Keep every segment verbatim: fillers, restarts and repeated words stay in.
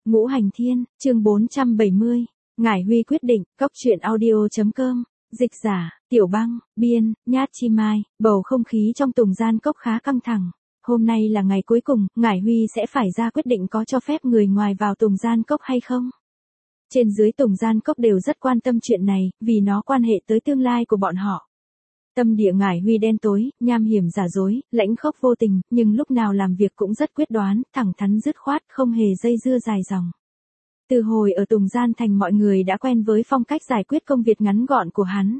Ngũ Hành Thiên, chương bốn trăm bảy mươi. Ngải Huy quyết định, cốc truyện audio chấm com, dịch giả, Tiểu Băng, biên, Nhát Chi Mai, bầu không khí trong Tùng Gian Cốc khá căng thẳng. Hôm nay là ngày cuối cùng, Ngải Huy sẽ phải ra quyết định có cho phép người ngoài vào Tùng Gian Cốc hay không. Trên dưới Tùng Gian Cốc đều rất quan tâm chuyện này, vì nó quan hệ tới tương lai của bọn họ. Tâm địa Ngải Huy đen tối, nham hiểm giả dối, lãnh khốc vô tình, nhưng lúc nào làm việc cũng rất quyết đoán, thẳng thắn dứt khoát, không hề dây dưa dài dòng. Từ hồi ở Tùng Gian Thành mọi người đã quen với phong cách giải quyết công việc ngắn gọn của hắn.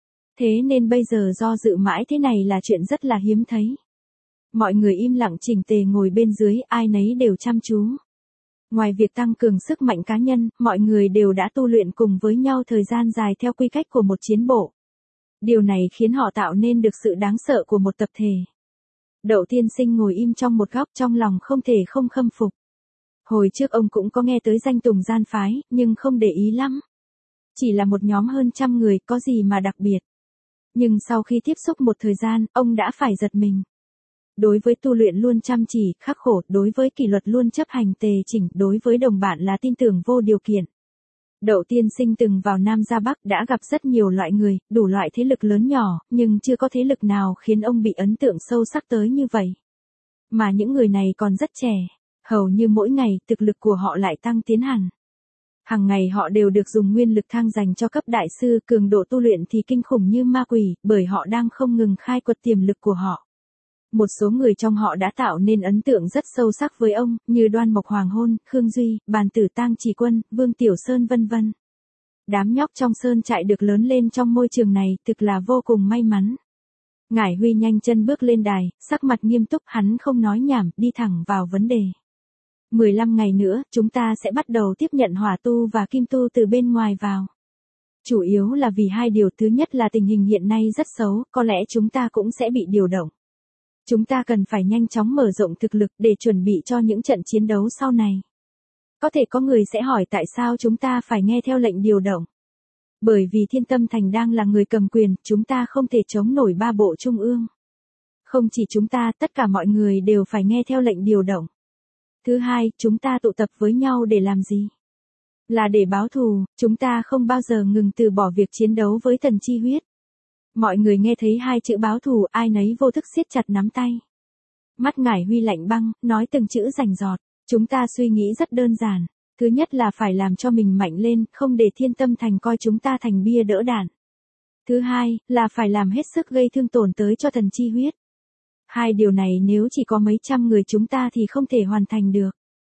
Thế nên bây giờ do dự mãi thế này là chuyện rất là hiếm thấy. Mọi người im lặng chỉnh tề ngồi bên dưới, ai nấy đều chăm chú. Ngoài việc tăng cường sức mạnh cá nhân, mọi người đều đã tu luyện cùng với nhau thời gian dài theo quy cách của một chiến bộ. Điều này khiến họ tạo nên được sự đáng sợ của một tập thể. Đậu Tiên Sinh ngồi im trong một góc, trong lòng không thể không khâm phục. Hồi trước ông cũng có nghe tới danh Tùng Gian Phái, nhưng không để ý lắm. Chỉ là một nhóm hơn trăm người, có gì mà đặc biệt. Nhưng sau khi tiếp xúc một thời gian, ông đã phải giật mình. Đối với tu luyện luôn chăm chỉ, khắc khổ, đối với kỷ luật luôn chấp hành tề chỉnh, đối với đồng bạn là tin tưởng vô điều kiện. Đậu Tiên Sinh từng vào Nam ra Bắc đã gặp rất nhiều loại người, đủ loại thế lực lớn nhỏ, nhưng chưa có thế lực nào khiến ông bị ấn tượng sâu sắc tới như vậy. Mà những người này còn rất trẻ, hầu như mỗi ngày thực lực của họ lại tăng tiến hẳn. Hàng ngày họ đều được dùng nguyên lực thang dành cho cấp đại sư, cường độ tu luyện thì kinh khủng như ma quỷ, bởi họ đang không ngừng khai quật tiềm lực của họ. Một số người trong họ đã tạo nên ấn tượng rất sâu sắc với ông, như Đoan Mộc Hoàng Hôn, Khương Duy, Bàn Tử Tang Chỉ Quân, Vương Tiểu Sơn vân vân. Đám nhóc trong sơn trại được lớn lên trong môi trường này, thực là vô cùng may mắn. Ngải Huy nhanh chân bước lên đài, sắc mặt nghiêm túc, hắn không nói nhảm, đi thẳng vào vấn đề. mười lăm ngày nữa, chúng ta sẽ bắt đầu tiếp nhận hỏa tu và kim tu từ bên ngoài vào. Chủ yếu là vì hai điều, thứ nhất là tình hình hiện nay rất xấu, có lẽ chúng ta cũng sẽ bị điều động. Chúng ta cần phải nhanh chóng mở rộng thực lực để chuẩn bị cho những trận chiến đấu sau này. Có thể có người sẽ hỏi tại sao chúng ta phải nghe theo lệnh điều động. Bởi vì Thiên Tâm Thành đang là người cầm quyền, chúng ta không thể chống nổi ba bộ trung ương. Không chỉ chúng ta, tất cả mọi người đều phải nghe theo lệnh điều động. Thứ hai, chúng ta tụ tập với nhau để làm gì? Là để báo thù, chúng ta không bao giờ ngừng từ bỏ việc chiến đấu với Tần Chi Huyết. Mọi người nghe thấy hai chữ báo thù, ai nấy vô thức siết chặt nắm tay. Mắt Ngải Huy lạnh băng, nói từng chữ rành rọt. Chúng ta suy nghĩ rất đơn giản. Thứ nhất là phải làm cho mình mạnh lên, không để Thiên Tâm Thành coi chúng ta thành bia đỡ đạn. Thứ hai, là phải làm hết sức gây thương tổn tới cho Tần Chi Huyết. Hai điều này nếu chỉ có mấy trăm người chúng ta thì không thể hoàn thành được.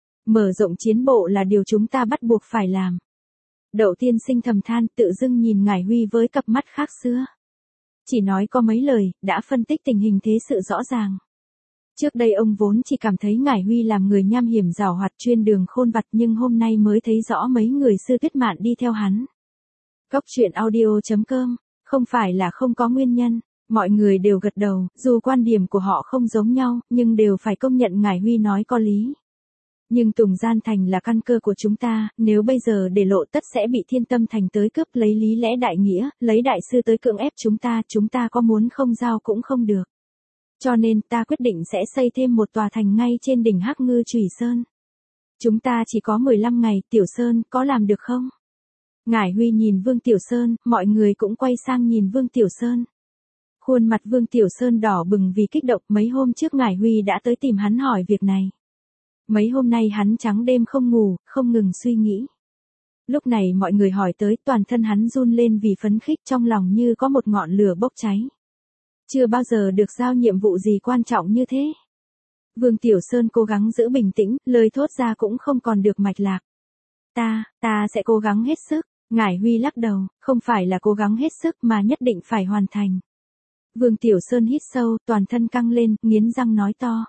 Mở rộng chiến bộ là điều chúng ta bắt buộc phải làm. Đậu Tiên Sinh thầm than, tự dưng nhìn Ngải Huy với cặp mắt khác xưa. Chỉ nói có mấy lời, đã phân tích tình hình thế sự rõ ràng. Trước đây ông vốn chỉ cảm thấy Ngải Huy làm người nham hiểm giảo hoạt chuyên đường khôn vặt, nhưng hôm nay mới thấy rõ mấy người sư tuyết mạn đi theo hắn. Cốc truyện audio chấm com, không phải là không có nguyên nhân, mọi người đều gật đầu, dù quan điểm của họ không giống nhau, nhưng đều phải công nhận Ngải Huy nói có lý. Nhưng Tùng Gian Thành là căn cơ của chúng ta, nếu bây giờ để lộ tất sẽ bị Thiên Tâm Thành tới cướp lấy lý lẽ đại nghĩa, lấy đại sư tới cưỡng ép chúng ta, chúng ta có muốn không giao cũng không được. Cho nên ta quyết định sẽ xây thêm một tòa thành ngay trên đỉnh Hắc Ngư Chủy Sơn. Chúng ta chỉ có mười lăm ngày, Tiểu Sơn, có làm được không? Ngải Huy nhìn Vương Tiểu Sơn, mọi người cũng quay sang nhìn Vương Tiểu Sơn. Khuôn mặt Vương Tiểu Sơn đỏ bừng vì kích động, mấy hôm trước Ngải Huy đã tới tìm hắn hỏi việc này. Mấy hôm nay hắn trắng đêm không ngủ, không ngừng suy nghĩ. Lúc này mọi người hỏi tới, toàn thân hắn run lên vì phấn khích, trong lòng như có một ngọn lửa bốc cháy. Chưa bao giờ được giao nhiệm vụ gì quan trọng như thế. Vương Tiểu Sơn cố gắng giữ bình tĩnh, lời thốt ra cũng không còn được mạch lạc. Ta, ta sẽ cố gắng hết sức. Ngải Huy lắc đầu, không phải là cố gắng hết sức mà nhất định phải hoàn thành. Vương Tiểu Sơn hít sâu, toàn thân căng lên, nghiến răng nói to.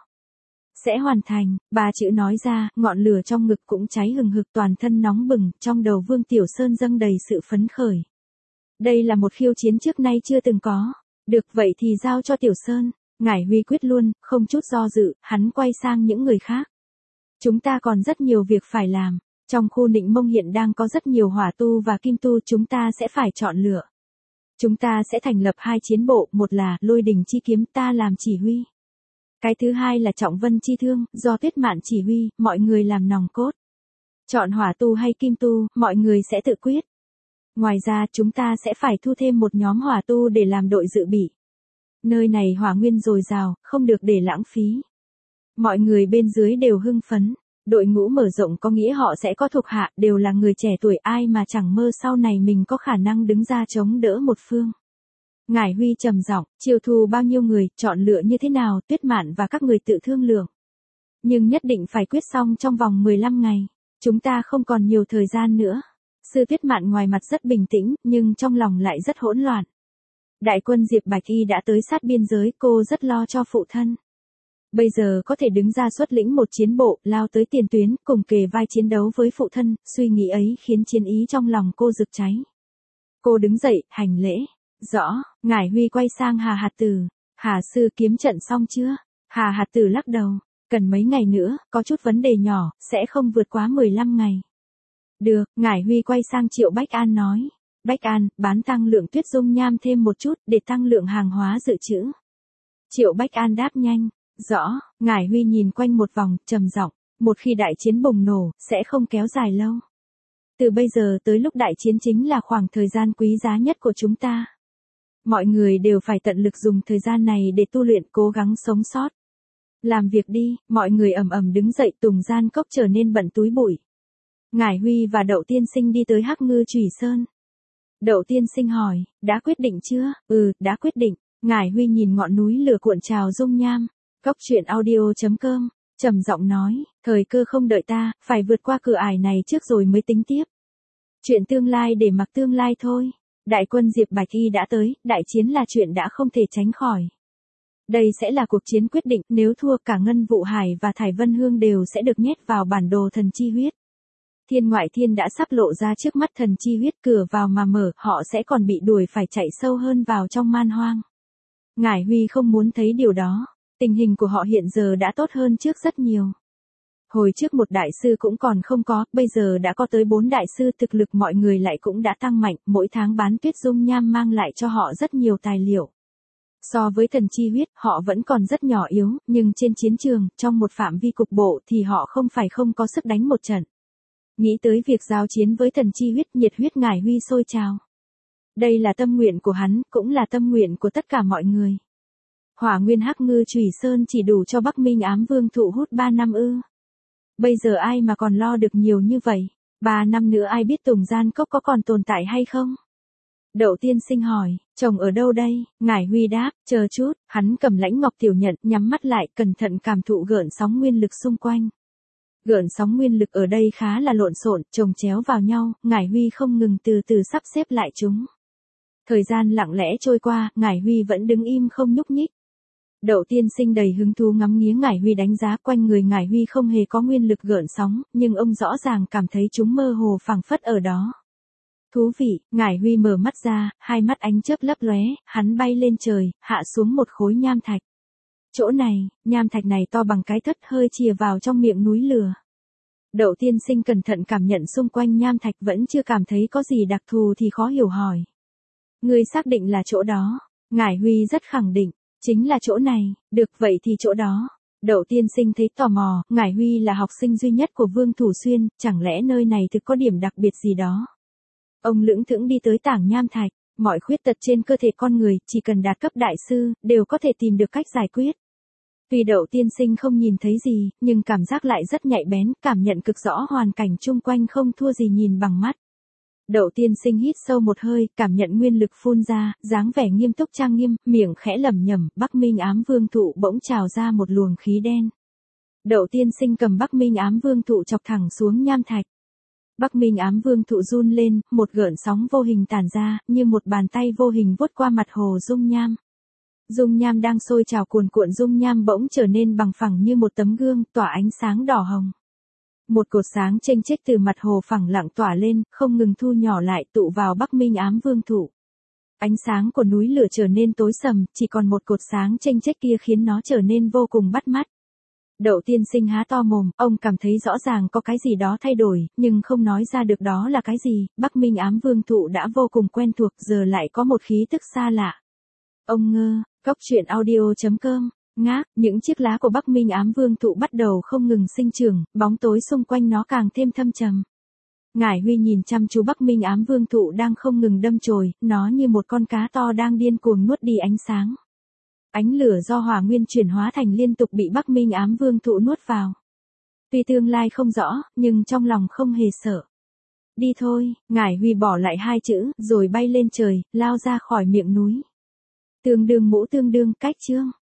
Sẽ hoàn thành, ba chữ nói ra, ngọn lửa trong ngực cũng cháy hừng hực, toàn thân nóng bừng, trong đầu Vương Tiểu Sơn dâng đầy sự phấn khởi. Đây là một khiêu chiến trước nay chưa từng có. Được vậy thì giao cho Tiểu Sơn. Ngải Huy quyết luôn, không chút do dự, hắn quay sang những người khác. Chúng ta còn rất nhiều việc phải làm. Trong khu Nịnh Mông hiện đang có rất nhiều hỏa tu và kim tu, chúng ta sẽ phải chọn lựa. Chúng ta sẽ thành lập hai chiến bộ, một là Lôi Đình Chi Kiếm, ta làm chỉ huy. Cái thứ hai là Trọng Vân Chi Thương, do Tuyết Mạn chỉ huy, mọi người làm nòng cốt. Chọn hỏa tu hay kim tu, mọi người sẽ tự quyết. Ngoài ra chúng ta sẽ phải thu thêm một nhóm hỏa tu để làm đội dự bị. Nơi này hỏa nguyên dồi dào, không được để lãng phí. Mọi người bên dưới đều hưng phấn. Đội ngũ mở rộng có nghĩa họ sẽ có thuộc hạ, đều là người trẻ tuổi, ai mà chẳng mơ sau này mình có khả năng đứng ra chống đỡ một phương. Ngải Huy trầm giọng, chiêu thu bao nhiêu người, chọn lựa như thế nào, Tuyết Mạn và các người tự thương lượng. Nhưng nhất định phải quyết xong trong vòng mười lăm ngày. Chúng ta không còn nhiều thời gian nữa. Sư Tuyết Mạn ngoài mặt rất bình tĩnh, nhưng trong lòng lại rất hỗn loạn. Đại quân Diệp Bạch Y đã tới sát biên giới, cô rất lo cho phụ thân. Bây giờ có thể đứng ra xuất lĩnh một chiến bộ, lao tới tiền tuyến, cùng kề vai chiến đấu với phụ thân, suy nghĩ ấy khiến chiến ý trong lòng cô rực cháy. Cô đứng dậy, hành lễ. Rõ, Ngải Huy quay sang Hà Hạt Tử. Hà sư kiếm trận xong chưa? Hà Hạt Tử lắc đầu. Cần mấy ngày nữa, có chút vấn đề nhỏ, sẽ không vượt quá mười lăm ngày. Được, Ngải Huy quay sang Triệu Bách An nói. Bách An, bán tăng lượng tuyết dung nham thêm một chút, để tăng lượng hàng hóa dự trữ. Triệu Bách An đáp nhanh. Rõ, Ngải Huy nhìn quanh một vòng, trầm giọng, một khi đại chiến bùng nổ, sẽ không kéo dài lâu. Từ bây giờ tới lúc đại chiến chính là khoảng thời gian quý giá nhất của chúng ta. Mọi người đều phải tận lực dùng thời gian này để tu luyện, cố gắng sống sót. Làm việc đi, mọi người ầm ầm đứng dậy, Tùng Gian Cốc trở nên bận túi bụi. Ngải Huy và Đậu Tiên Sinh đi tới Hắc Ngư Chủy Sơn. Đậu Tiên Sinh hỏi, đã quyết định chưa? Ừ, đã quyết định. Ngải Huy nhìn ngọn núi lửa cuộn trào dung nham. Cốc truyện audio chấm com, trầm giọng nói, thời cơ không đợi ta, phải vượt qua cửa ải này trước rồi mới tính tiếp. Chuyện tương lai để mặc tương lai thôi. Đại quân Diệp Bạch Y đã tới, đại chiến là chuyện đã không thể tránh khỏi. Đây sẽ là cuộc chiến quyết định, nếu thua cả Ngân Vụ Hải và Thải Vân Hương đều sẽ được nhét vào bản đồ thần chi huyết. Thiên ngoại thiên đã sắp lộ ra trước mắt thần chi huyết, cửa vào mà mở, họ sẽ còn bị đuổi phải chạy sâu hơn vào trong man hoang. Ngải Huy không muốn thấy điều đó. Tình hình của họ hiện giờ đã tốt hơn trước rất nhiều. Hồi trước một đại sư cũng còn không có, bây giờ đã có tới bốn đại sư, thực lực mọi người lại cũng đã tăng mạnh, mỗi tháng bán tuyết dung nham mang lại cho họ rất nhiều tài liệu. So với thần chi huyết, họ vẫn còn rất nhỏ yếu, nhưng trên chiến trường, trong một phạm vi cục bộ thì họ không phải không có sức đánh một trận. Nghĩ tới việc giao chiến với thần chi huyết, nhiệt huyết Ngải Huy sôi trào. Đây là tâm nguyện của hắn, cũng là tâm nguyện của tất cả mọi người. Hỏa nguyên Hắc Ngư Chủy Sơn chỉ đủ cho Bắc Minh Ám Vương thụ hút ba năm ư. Bây giờ ai mà còn lo được nhiều như vậy, ba năm nữa ai biết Tùng Gian Cốc có còn tồn tại hay không? Đậu Tiên Sinh hỏi, chồng ở đâu đây? Ngải Huy đáp, chờ chút, hắn cầm lãnh ngọc tiểu nhận, nhắm mắt lại, cẩn thận cảm thụ gợn sóng nguyên lực xung quanh. Gợn sóng nguyên lực ở đây khá là lộn xộn, chồng chéo vào nhau, Ngải Huy không ngừng từ từ sắp xếp lại chúng. Thời gian lặng lẽ trôi qua, Ngải Huy vẫn đứng im không nhúc nhích. Đậu Tiên Sinh đầy hứng thú ngắm nghía Ngải Huy, đánh giá quanh người Ngải Huy không hề có nguyên lực gợn sóng, nhưng ông rõ ràng cảm thấy chúng mơ hồ phảng phất ở đó. Thú vị, Ngải Huy mở mắt ra, hai mắt ánh chớp lấp lóe, hắn bay lên trời, hạ xuống một khối nham thạch. Chỗ này, nham thạch này to bằng cái thất, hơi chìa vào trong miệng núi lửa. Đậu Tiên Sinh cẩn thận cảm nhận xung quanh nham thạch, vẫn chưa cảm thấy có gì đặc thù thì khó hiểu hỏi. Ngươi xác định là chỗ đó? Ngải Huy rất khẳng định. Chính là chỗ này, được vậy thì chỗ đó. Đậu Tiên Sinh thấy tò mò, Ngải Huy là học sinh duy nhất của Vương Thủ Xuyên, chẳng lẽ nơi này thực có điểm đặc biệt gì đó. Ông lững thững đi tới tảng nham thạch, mọi khuyết tật trên cơ thể con người, chỉ cần đạt cấp đại sư, đều có thể tìm được cách giải quyết. Tuy Đậu Tiên Sinh không nhìn thấy gì, nhưng cảm giác lại rất nhạy bén, cảm nhận cực rõ hoàn cảnh chung quanh không thua gì nhìn bằng mắt. Đậu Tiên Sinh hít sâu một hơi, cảm nhận nguyên lực phun ra, dáng vẻ nghiêm túc trang nghiêm, miệng khẽ lẩm nhẩm, Bắc Minh Ám Vương thụ bỗng trào ra một luồng khí đen. Đậu Tiên Sinh cầm Bắc Minh Ám Vương thụ chọc thẳng xuống nham thạch. Bắc Minh Ám Vương thụ run lên, một gợn sóng vô hình tản ra, như một bàn tay vô hình vuốt qua mặt hồ dung nham. Dung nham đang sôi trào cuồn cuộn, dung nham bỗng trở nên bằng phẳng như một tấm gương, tỏa ánh sáng đỏ hồng. Một cột sáng chênh chếch từ mặt hồ phẳng lặng tỏa lên, không ngừng thu nhỏ lại, tụ vào Bắc Minh Ám Vương thụ. Ánh sáng của núi lửa trở nên tối sầm, chỉ còn một cột sáng chênh chếch kia khiến nó trở nên vô cùng bắt mắt. Đậu Tiên Sinh há to mồm, ông cảm thấy rõ ràng có cái gì đó thay đổi, nhưng không nói ra được đó là cái gì. Bắc Minh Ám Vương thụ đã vô cùng quen thuộc, giờ lại có một khí tức xa lạ. Ông ngơ, cốc truyện audio chấm com Ngác, những chiếc lá của Bắc Minh Ám Vương thụ bắt đầu không ngừng sinh trưởng, bóng tối xung quanh nó càng thêm thâm trầm. Ngải Huy nhìn chăm chú Bắc Minh Ám Vương thụ đang không ngừng đâm chồi, nó như một con cá to đang điên cuồng nuốt đi ánh sáng. Ánh lửa do hỏa nguyên chuyển hóa thành liên tục bị Bắc Minh Ám Vương thụ nuốt vào. Tuy tương lai không rõ, nhưng trong lòng không hề sợ. Đi thôi, Ngải Huy bỏ lại hai chữ, rồi bay lên trời, lao ra khỏi miệng núi. Tương đương mũ tương đương cách chương.